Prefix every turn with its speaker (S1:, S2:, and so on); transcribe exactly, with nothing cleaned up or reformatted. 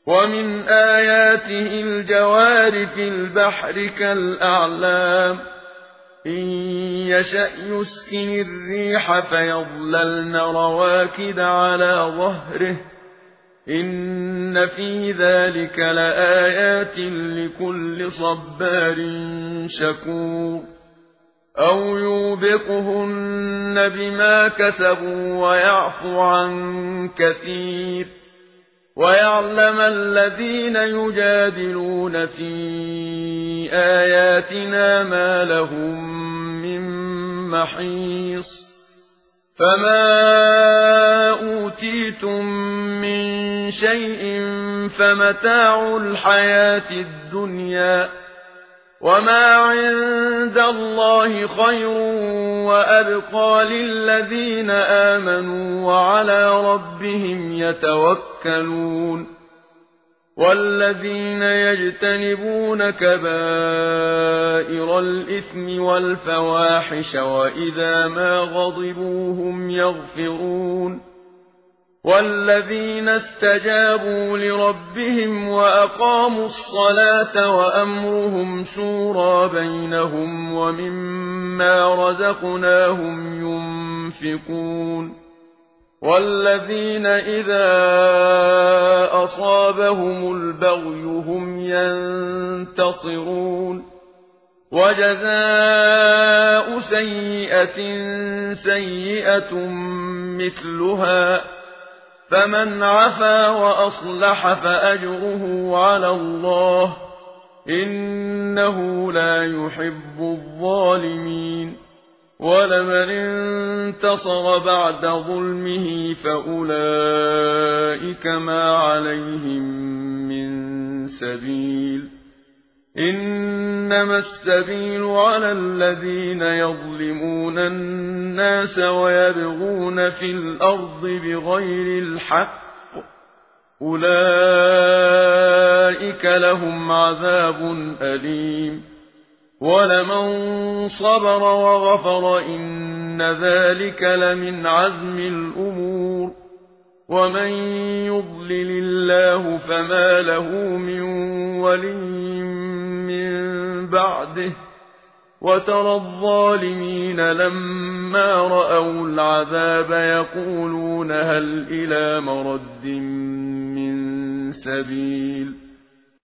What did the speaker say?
S1: ومن آياته الجوار في البحر كالأعلام إن يشأ يسكن الريح فيظللن رواكد على ظهره إن في ذلك لآيات لكل صبار شكور أو يوبقهن بما كسبوا ويعفو عن كثير ويعلم الذين يجادلون في آياتنا ما لهم من محيص فما أوتيتم من شيء فمتاع الحياة الدنيا وما عند الله خير وأبقى للذين آمنوا وعلى ربهم يتوكلون والذين يجتنبون كبائر الإثم والفواحش وإذا ما غضبوا هم يغفرون والذين استجابوا لربهم وأقاموا الصلاة وأمرهم شورى بينهم ومما رزقناهم ينفقون والذين إذا أصابهم البغي هم ينتصرون وجزاء سيئة سيئة مثلها فمن عفا وأصلح فأجره على الله إنه لا يحب الظالمين ولمن انتصر بعد ظلمه فأولئك ما عليهم من سبيل إنما السبيل على الذين يظلمون الناس ويبغون في الأرض بغير الحق أولئك لهم عذاب أليم ولمن صبر وغفر إن ذلك لمن عزم الأمور ومن يضلل الله فما له من ولي من بعده وترى الظالمين لما رأوا العذاب يقولون هل إلى مرد من سبيل